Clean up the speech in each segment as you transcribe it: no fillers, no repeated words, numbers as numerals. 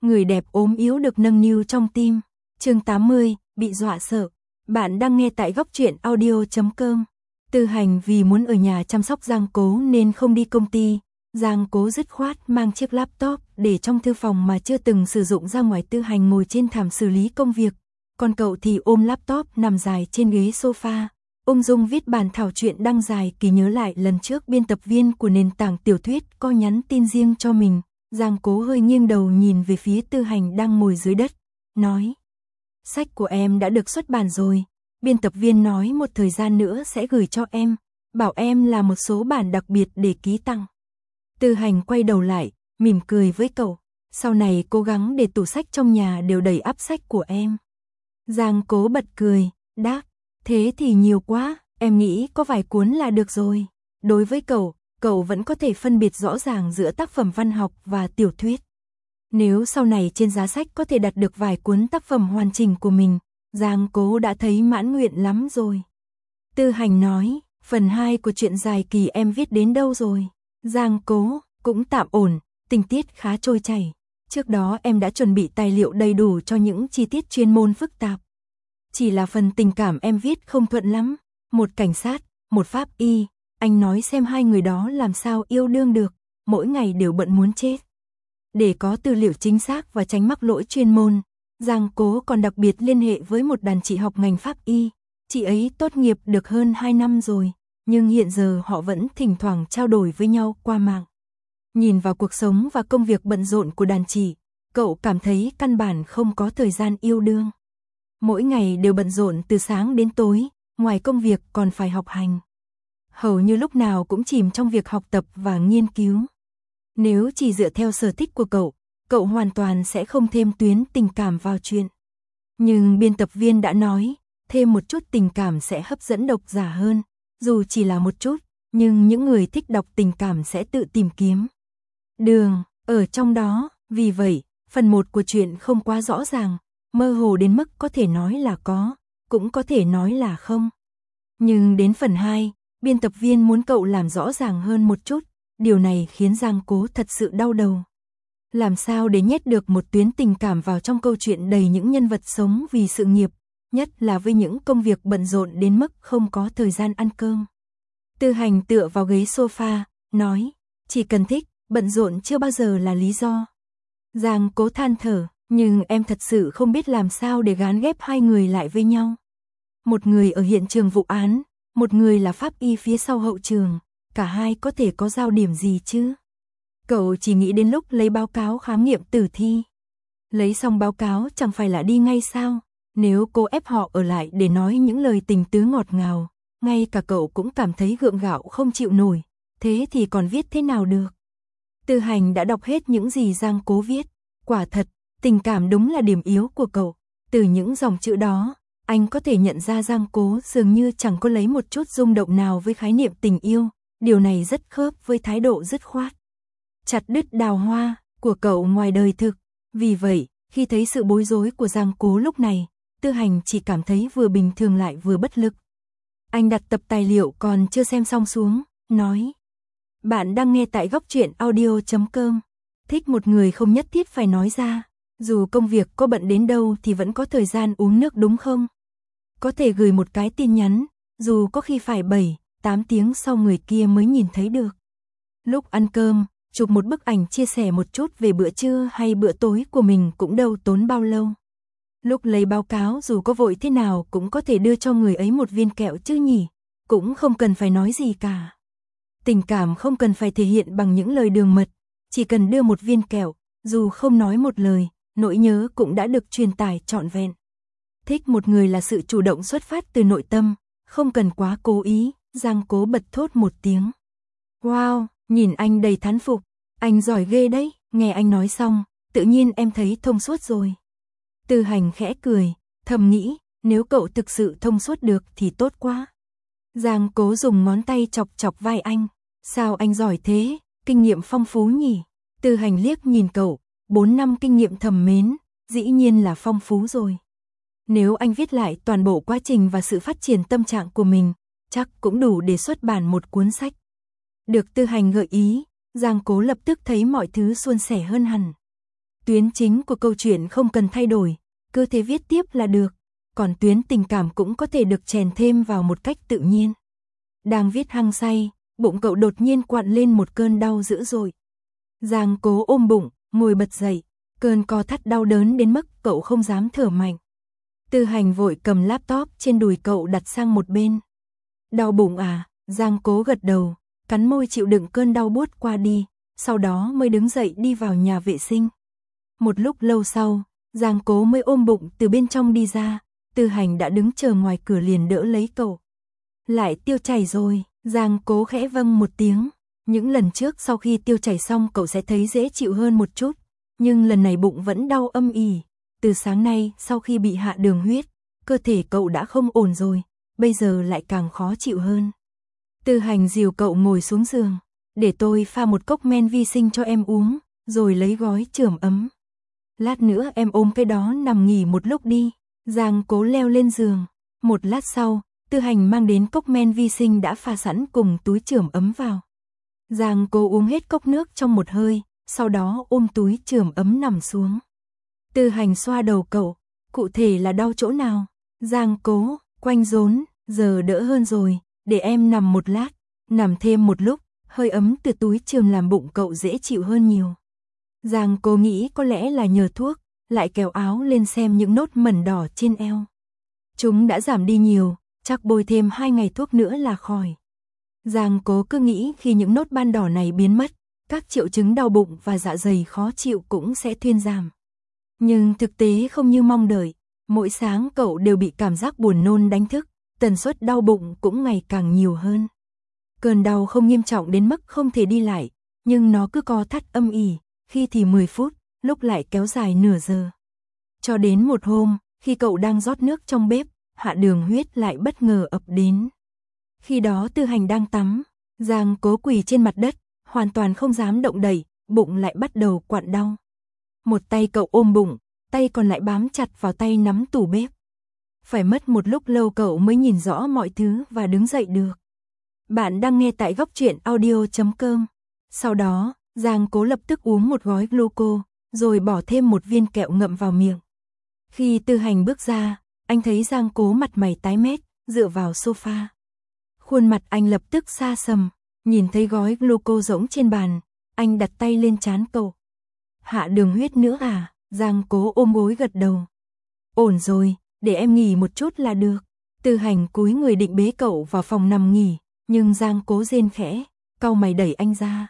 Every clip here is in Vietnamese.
người đẹp ốm yếu được nâng niu trong tim. Chương 80, bị dọa sợ. Bạn đang nghe tại góc truyện audio.com. Tư Hành vì muốn ở nhà chăm sóc Giang Cố nên không đi công ty. Giang Cố dứt khoát mang chiếc laptop để trong thư phòng mà chưa từng sử dụng ra ngoài. Tư Hành ngồi trên thảm xử lý công việc, còn cậu thì ôm laptop nằm dài trên ghế sofa, ung dung viết bản thảo truyện đăng dài kỳ. Nhớ lại lần trước biên tập viên của nền tảng tiểu thuyết có nhắn tin riêng cho mình, Giang Cố hơi nghiêng đầu nhìn về phía Tư Hành đang ngồi dưới đất, nói: "Sách của em đã được xuất bản rồi, biên tập viên nói một thời gian nữa sẽ gửi cho em, bảo em là một số bản đặc biệt để ký tặng." Tư Hành quay đầu lại, mỉm cười với cậu: "Sau này cố gắng để tủ sách trong nhà đều đầy ắp sách của em." Giang Cố bật cười, đáp: "Thế thì nhiều quá, em nghĩ có vài cuốn là được rồi." Đối với cậu vẫn có thể phân biệt rõ ràng giữa tác phẩm văn học và tiểu thuyết. Nếu sau này trên giá sách có thể đặt được vài cuốn tác phẩm hoàn chỉnh của mình, Giang Cố đã thấy mãn nguyện lắm rồi. Tư Hành nói: "Phần 2 của truyện dài kỳ em viết đến đâu rồi?" Giang Cố: "Cũng tạm ổn, tình tiết khá trôi chảy. Trước đó em đã chuẩn bị tài liệu đầy đủ cho những chi tiết chuyên môn phức tạp. Chỉ là phần tình cảm em viết không thuận lắm. Một cảnh sát, một pháp y, anh nói xem hai người đó làm sao yêu đương được, mỗi ngày đều bận muốn chết." Để có tư liệu chính xác và tránh mắc lỗi chuyên môn, Giang Cố còn đặc biệt liên hệ với một đàn chị học ngành pháp y. Chị ấy tốt nghiệp được hơn 2 năm rồi, nhưng hiện giờ họ vẫn thỉnh thoảng trao đổi với nhau qua mạng. Nhìn vào cuộc sống và công việc bận rộn của đàn chị, cậu cảm thấy căn bản không có thời gian yêu đương. Mỗi ngày đều bận rộn từ sáng đến tối, ngoài công việc còn phải học hành. Hầu như lúc nào cũng chìm trong việc học tập và nghiên cứu. Nếu chỉ dựa theo sở thích của cậu hoàn toàn sẽ không thêm tuyến tình cảm vào chuyện. Nhưng biên tập viên đã nói, thêm một chút tình cảm sẽ hấp dẫn độc giả hơn, dù chỉ là một chút, nhưng những người thích đọc tình cảm sẽ tự tìm kiếm đường ở trong đó. Vì vậy, phần 1 của chuyện không quá rõ ràng, mơ hồ đến mức có thể nói là có, cũng có thể nói là không. Nhưng đến phần 2, biên tập viên muốn cậu làm rõ ràng hơn một chút, điều này khiến Giang Cố thật sự đau đầu. Làm sao để nhét được một tuyến tình cảm vào trong câu chuyện đầy những nhân vật sống vì sự nghiệp, nhất là với những công việc bận rộn đến mức không có thời gian ăn cơm. Tư Hành tựa vào ghế sofa, nói: "Chỉ cần thích, bận rộn chưa bao giờ là lý do." Giang Cố than thở: "Nhưng em thật sự không biết làm sao để gán ghép hai người lại với nhau. Một người ở hiện trường vụ án, một người là pháp y phía sau hậu trường, cả hai có thể có giao điểm gì chứ?" Cậu chỉ nghĩ đến lúc lấy báo cáo khám nghiệm tử thi. Lấy xong báo cáo chẳng phải là đi ngay sao? Nếu cô ép họ ở lại để nói những lời tình tứ ngọt ngào, ngay cả cậu cũng cảm thấy gượng gạo không chịu nổi, thế thì còn viết thế nào được? Tư Hành đã đọc hết những gì Giang Cố viết, quả thật, tình cảm đúng là điểm yếu của cậu. Từ những dòng chữ đó, anh có thể nhận ra Giang Cố dường như chẳng có lấy một chút rung động nào với khái niệm tình yêu, điều này rất khớp với thái độ dứt khoát, chặt đứt đào hoa của cậu ngoài đời thực. Vì vậy, khi thấy sự bối rối của Giang Cố lúc này, Tư Hành chỉ cảm thấy vừa bình thường lại vừa bất lực. Anh đặt tập tài liệu còn chưa xem xong xuống, nói: "Bạn đang nghe tại góc truyện audio.com. Thích một người không nhất thiết phải nói ra, dù công việc có bận đến đâu thì vẫn có thời gian uống nước đúng không? Có thể gửi một cái tin nhắn, dù có khi phải 7-8 tiếng sau người kia mới nhìn thấy được. Lúc ăn cơm, chụp một bức ảnh chia sẻ một chút về bữa trưa hay bữa tối của mình cũng đâu tốn bao lâu. Lúc lấy báo cáo dù có vội thế nào cũng có thể đưa cho người ấy một viên kẹo chứ nhỉ, cũng không cần phải nói gì cả. Tình cảm không cần phải thể hiện bằng những lời đường mật, chỉ cần đưa một viên kẹo, dù không nói một lời, nỗi nhớ cũng đã được truyền tải trọn vẹn. Thích một người là sự chủ động xuất phát từ nội tâm, không cần quá cố ý." Giang Cố bật thốt một tiếng. "Wow!" Nhìn anh đầy thán phục, "Anh giỏi ghê đấy." Nghe anh nói xong, tự nhiên em thấy thông suốt rồi. Tư Hành khẽ cười, thầm nghĩ, nếu cậu thực sự thông suốt được thì tốt quá. Giang Cố dùng ngón tay chọc chọc vai anh. "Sao anh giỏi thế, kinh nghiệm phong phú nhỉ?" Tư Hành liếc nhìn cậu, 4 năm kinh nghiệm thầm mến, dĩ nhiên là phong phú rồi. Nếu anh viết lại toàn bộ quá trình và sự phát triển tâm trạng của mình, chắc cũng đủ để xuất bản một cuốn sách. Được Tư Hành gợi ý, Giang Cố lập tức thấy mọi thứ suôn sẻ hơn hẳn. Tuyến chính của câu chuyện không cần thay đổi, cứ thế viết tiếp là được, còn tuyến tình cảm cũng có thể được chèn thêm vào một cách tự nhiên. Đang viết hăng say, bụng cậu đột nhiên quặn lên một cơn đau dữ dội. Giang Cố ôm bụng, ngồi bật dậy, cơn co thắt đau đớn đến mức cậu không dám thở mạnh. Tư Hành vội cầm laptop trên đùi cậu đặt sang một bên. Đau bụng à? Giang Cố gật đầu, cắn môi chịu đựng cơn đau buốt qua đi, sau đó mới đứng dậy đi vào nhà vệ sinh. Một lúc lâu sau, Giang Cố mới ôm bụng từ bên trong đi ra, Tư Hành đã đứng chờ ngoài cửa liền đỡ lấy cậu. Lại tiêu chảy rồi, Giang Cố khẽ vâng một tiếng. Những lần trước sau khi tiêu chảy xong cậu sẽ thấy dễ chịu hơn một chút, nhưng lần này bụng vẫn đau âm ỉ. Từ sáng nay sau khi bị hạ đường huyết, cơ thể cậu đã không ổn rồi, bây giờ lại càng khó chịu hơn. Tư Hành dìu cậu ngồi xuống giường, để tôi pha một cốc men vi sinh cho em uống, rồi lấy gói chườm ấm. Lát nữa em ôm cái đó nằm nghỉ một lúc đi. Giang Cố leo lên giường. Một lát sau, Tư Hành mang đến cốc men vi sinh đã pha sẵn cùng túi chườm ấm vào. Giang Cố uống hết cốc nước trong một hơi, sau đó ôm túi chườm ấm nằm xuống. Tư Hành xoa đầu cậu, cụ thể là đau chỗ nào? Giang Cố, quanh rốn, giờ đỡ hơn rồi, để em nằm một lát, nằm thêm một lúc, hơi ấm từ túi chườm làm bụng cậu dễ chịu hơn nhiều. Giang Cố nghĩ có lẽ là nhờ thuốc, lại kéo áo lên xem những nốt mẩn đỏ trên eo. Chúng đã giảm đi nhiều, chắc bôi thêm 2 ngày thuốc nữa là khỏi. Giang Cố cứ nghĩ khi những nốt ban đỏ này biến mất, các triệu chứng đau bụng và dạ dày khó chịu cũng sẽ thuyên giảm. Nhưng thực tế không như mong đợi, mỗi sáng cậu đều bị cảm giác buồn nôn đánh thức, tần suất đau bụng cũng ngày càng nhiều hơn. Cơn đau không nghiêm trọng đến mức không thể đi lại, nhưng nó cứ co thắt âm ỉ, khi thì 10 phút, lúc lại kéo dài nửa giờ. Cho đến một hôm, khi cậu đang rót nước trong bếp, hạ đường huyết lại bất ngờ ập đến. Khi đó Tư Hành đang tắm, Giang Cố quỳ trên mặt đất, hoàn toàn không dám động đậy, bụng lại bắt đầu quặn đau. Một tay cậu ôm bụng, tay còn lại bám chặt vào tay nắm tủ bếp. Phải mất một lúc lâu cậu mới nhìn rõ mọi thứ và đứng dậy được. Bạn đang nghe tại Góc Truyện Audio.com. Sau đó, Giang Cố lập tức uống một gói gluco, rồi bỏ thêm một viên kẹo ngậm vào miệng. Khi Tư Hành bước ra, anh thấy Giang Cố mặt mày tái mét, dựa vào sofa. Khuôn mặt anh lập tức xa sầm, nhìn thấy gói gluco rỗng trên bàn, anh đặt tay lên trán cậu. Hạ đường huyết nữa à? Giang Cố ôm gối gật đầu. Ổn rồi, để em nghỉ một chút là được. Tư Hành cúi người định bế cậu vào phòng nằm nghỉ, nhưng Giang Cố rên khẽ, cau mày đẩy anh ra.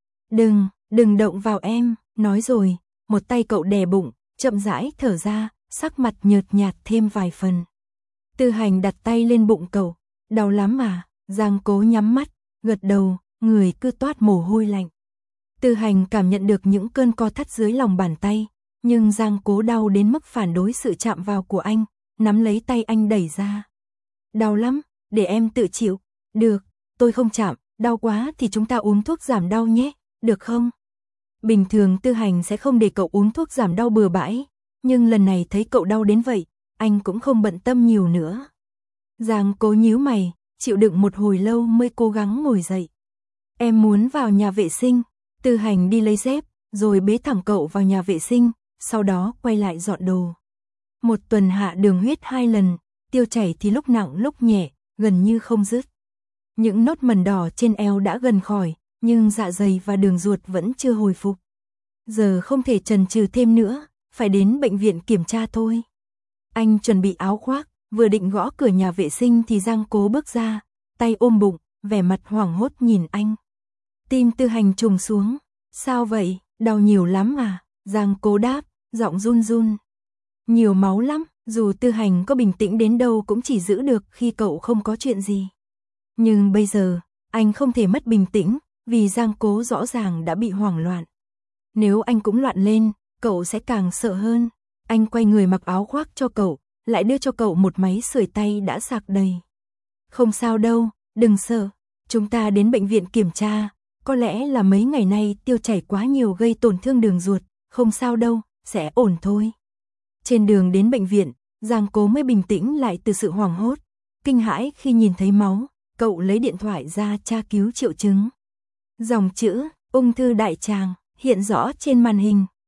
Đừng động vào em, nói rồi, một tay cậu đè bụng, chậm rãi thở ra, sắc mặt nhợt nhạt thêm vài phần. Tư Hành đặt tay lên bụng cậu, đau lắm à? Giang Cố nhắm mắt, gật đầu, người cứ toát mồ hôi lạnh. Tư Hành cảm nhận được những cơn co thắt dưới lòng bàn tay, nhưng Giang Cố đau đến mức phản đối sự chạm vào của anh, nắm lấy tay anh đẩy ra. Đau lắm, để em tự chịu. Được, tôi không chạm, đau quá thì chúng ta uống thuốc giảm đau nhé, được không? Bình thường Tư Hành sẽ không để cậu uống thuốc giảm đau bừa bãi, nhưng lần này thấy cậu đau đến vậy, anh cũng không bận tâm nhiều nữa. Giang Cố nhíu mày, chịu đựng một hồi lâu mới cố gắng ngồi dậy. Em muốn vào nhà vệ sinh. Tư Hành đi lấy dép, rồi bế thẳng cậu vào nhà vệ sinh, sau đó quay lại dọn đồ. Một tuần hạ đường huyết 2 lần, tiêu chảy thì lúc nặng lúc nhẹ, gần như không dứt. Những nốt mẩn đỏ trên eo đã gần khỏi, nhưng dạ dày và đường ruột vẫn chưa hồi phục. Giờ không thể chần chừ thêm nữa, phải đến bệnh viện kiểm tra thôi. Anh chuẩn bị áo khoác, vừa định gõ cửa nhà vệ sinh thì Giang Cố bước ra, tay ôm bụng, vẻ mặt hoảng hốt nhìn anh. Tim Tư Hành trùng xuống. Sao vậy, đau nhiều lắm à? Giang Cố đáp, giọng run run. Nhiều máu lắm, dù Tư Hành có bình tĩnh đến đâu cũng chỉ giữ được khi cậu không có chuyện gì. Nhưng bây giờ, anh không thể mất bình tĩnh, vì Giang Cố rõ ràng đã bị hoảng loạn. Nếu anh cũng loạn lên, cậu sẽ càng sợ hơn. Anh quay người mặc áo khoác cho cậu, lại đưa cho cậu một máy sưởi tay đã sạc đầy. Không sao đâu, đừng sợ, chúng ta đến bệnh viện kiểm tra. Có lẽ là mấy ngày nay tiêu chảy quá nhiều gây tổn thương đường ruột, không sao đâu, sẽ ổn thôi. Trên đường đến bệnh viện, Giang Cố mới bình tĩnh lại từ sự hoảng hốt, kinh hãi khi nhìn thấy máu, cậu lấy điện thoại ra tra cứu triệu chứng. Dòng chữ, ung thư đại tràng, hiện rõ trên màn hình.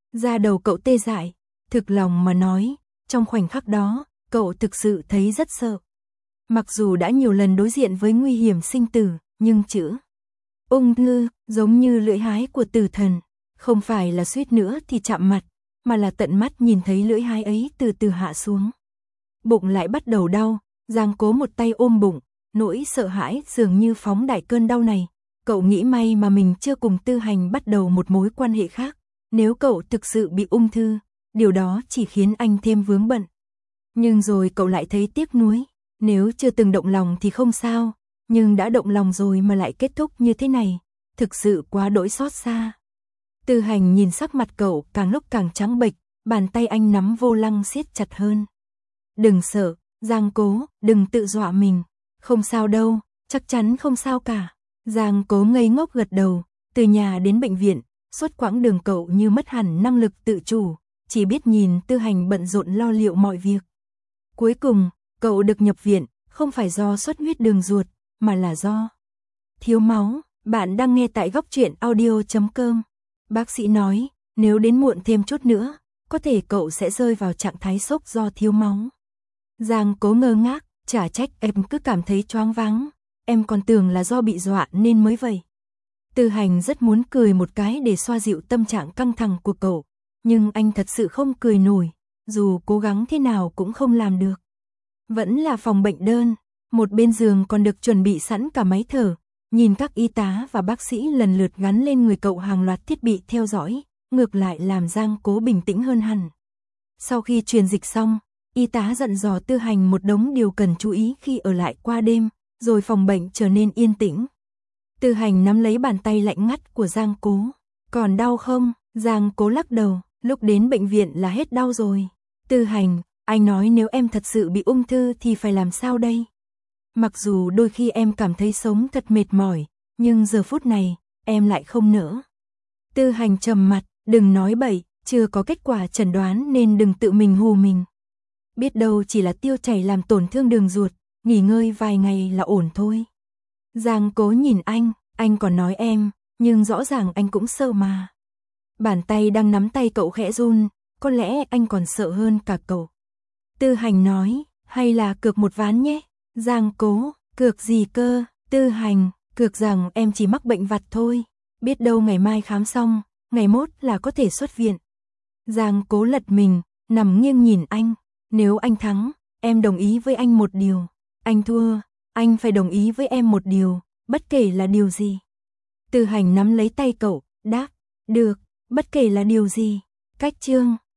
Da đầu cậu tê dại, thực lòng mà nói, trong khoảnh khắc đó, cậu thực sự thấy rất sợ. Mặc dù đã nhiều lần đối diện với nguy hiểm sinh tử, nhưng chữ ung thư, giống như lưỡi hái của tử thần, không phải là suýt nữa thì chạm mặt, mà là tận mắt nhìn thấy lưỡi hái ấy từ từ hạ xuống. Bụng lại bắt đầu đau, Giang Cố một tay ôm bụng, nỗi sợ hãi dường như phóng đại cơn đau này. Cậu nghĩ may mà mình chưa cùng Tư Hành bắt đầu một mối quan hệ khác. Nếu cậu thực sự bị ung thư, điều đó chỉ khiến anh thêm vướng bận. Nhưng rồi cậu lại thấy tiếc nuối. Nếu chưa từng động lòng thì không sao, nhưng đã động lòng rồi mà lại kết thúc như thế này, thực sự quá đỗi xót xa. Tư Hành nhìn sắc mặt cậu càng lúc càng trắng bệch, bàn tay anh nắm vô lăng siết chặt hơn. Đừng sợ, Giang Cố, đừng tự dọa mình. Không sao đâu, chắc chắn không sao cả. Giang Cố ngây ngốc gật đầu, từ nhà đến bệnh viện, suốt quãng đường cậu như mất hẳn năng lực tự chủ, chỉ biết nhìn Tư Hành bận rộn lo liệu mọi việc. Cuối cùng, cậu được nhập viện, không phải do xuất huyết đường ruột, mà là do thiếu máu. Bạn đang nghe tại Góc Truyện Audio.com. Bác sĩ nói, nếu đến muộn thêm chút nữa, có thể cậu sẽ rơi vào trạng thái sốc do thiếu máu. Giang Cố ngơ ngác, chả trách em cứ cảm thấy choáng váng, em còn tưởng là do bị dọa nên mới vậy. Tư Hành rất muốn cười một cái để xoa dịu tâm trạng căng thẳng của cậu, nhưng anh thật sự không cười nổi, dù cố gắng thế nào cũng không làm được. Vẫn là phòng bệnh đơn, một bên giường còn được chuẩn bị sẵn cả máy thở, nhìn các y tá và bác sĩ lần lượt gắn lên người cậu hàng loạt thiết bị theo dõi, ngược lại làm Giang Cố bình tĩnh hơn hẳn. Sau khi truyền dịch xong, y tá dặn dò Tư Hành một đống điều cần chú ý khi ở lại qua đêm, rồi phòng bệnh trở nên yên tĩnh. Tư Hành nắm lấy bàn tay lạnh ngắt của Giang Cố. Còn đau không? Giang Cố lắc đầu, lúc đến bệnh viện là hết đau rồi. Tư Hành, anh nói nếu em thật sự bị ung thư thì phải làm sao đây? Mặc dù đôi khi em cảm thấy sống thật mệt mỏi, nhưng giờ phút này, em lại không nỡ. Tư Hành trầm mặt, đừng nói bậy, chưa có kết quả chẩn đoán nên đừng tự mình hù mình. Biết đâu chỉ là tiêu chảy làm tổn thương đường ruột, nghỉ ngơi vài ngày là ổn thôi. Giang Cố nhìn anh còn nói em, nhưng rõ ràng anh cũng sợ mà. Bàn tay đang nắm tay cậu khẽ run, có lẽ anh còn sợ hơn cả cậu. Tư Hành nói, hay là cược một ván nhé. Giang Cố, cược gì cơ? Tư Hành, cược rằng em chỉ mắc bệnh vặt thôi. Biết đâu ngày mai khám xong, ngày mốt là có thể xuất viện. Giang Cố lật mình, nằm nghiêng nhìn anh. Nếu anh thắng, em đồng ý với anh một điều. Anh thua, anh phải đồng ý với em một điều, bất kể là điều gì. Tư Hành nắm lấy tay cậu, đáp, được, bất kể là điều gì. Cách chương